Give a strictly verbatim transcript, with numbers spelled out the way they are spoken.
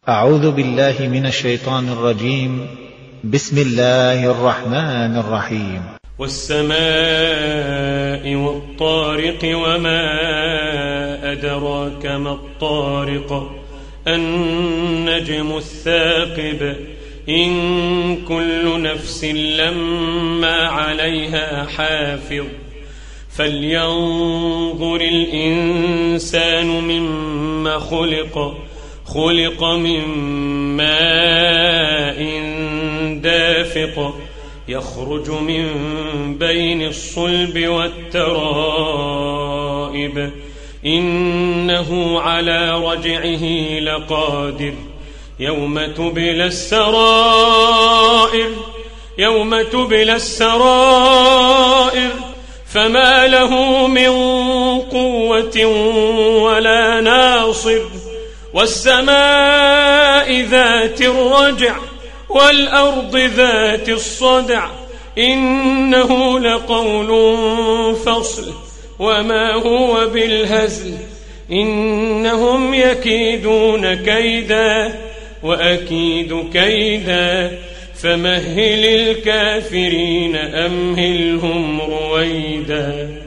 أعوذ بالله من الشيطان الرجيم. بسم الله الرحمن الرحيم. والسماء والطارق وما أدراك ما الطارق النجم الثاقب إن كل نفس لما عليها حافظ فلينظر الإنسان مما خلق خلق من ماء دافق يخرج من بين الصلب والترائب إنه على رجعه لقادر يوم تبلى السرائر يوم تبلى السرائر فما له من قوة ولا ناصر والسماء ذات الرجع والأرض ذات الصدع إنه لقول فصل وما هو بالهزل إنهم يكيدون كيدا وأكيد كيدا فمهل الكافرين أمهلهم رويدا.